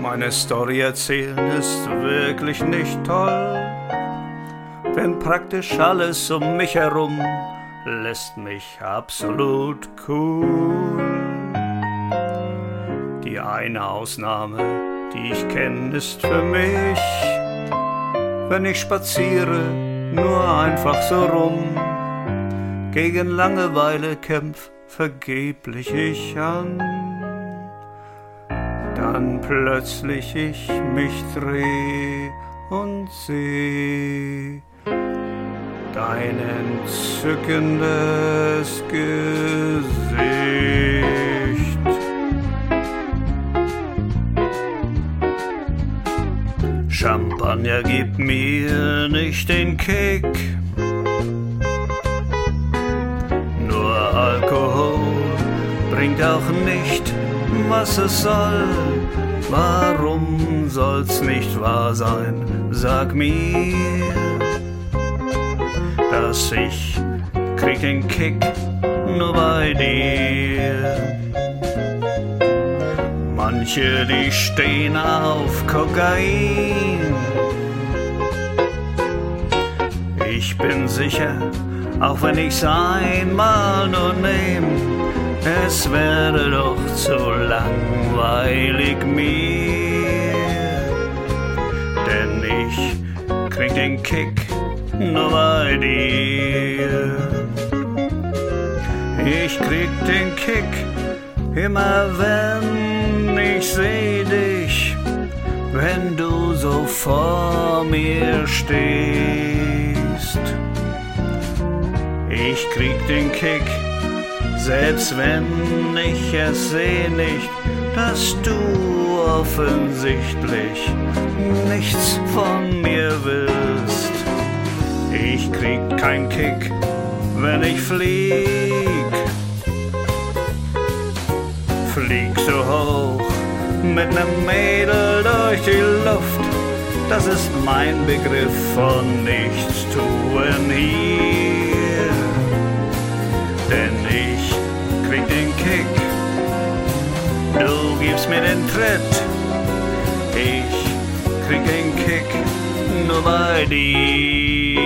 Meine Story erzählen ist wirklich nicht toll, denn praktisch alles um mich herum lässt mich absolut cool. Die eine Ausnahme, die ich kenne, ist für mich, wenn ich spaziere, nur einfach so rum, gegen Langeweile kämpf vergeblich ich an. Dann plötzlich ich mich dreh und seh dein entzückendes Gesicht. Champagner gibt mir nicht den Kick, nur Alkohol bringt auch nicht, was es soll. Warum soll's nicht wahr sein? Sag mir, dass ich krieg den Kick nur bei dir. Manche, die stehen auf Kokain. Ich bin sicher, auch wenn ich's einmal nur nehm, es wäre doch zu langweilig mir, denn ich krieg den Kick nur bei dir. Ich krieg den Kick immer, wenn ich seh dich, wenn du so vor mir stehst. Ich krieg den Kick, selbst wenn ich es seh nicht, dass du offensichtlich nichts von mir willst. Ich krieg keinen Kick, wenn ich flieg so hoch mit nem Mädel durch die Luft. Das ist mein Begriff von Nichtstun hier, denn ich krieg den Kick, du gibst mir den Tritt. Ich krieg den Kick nur bei dir.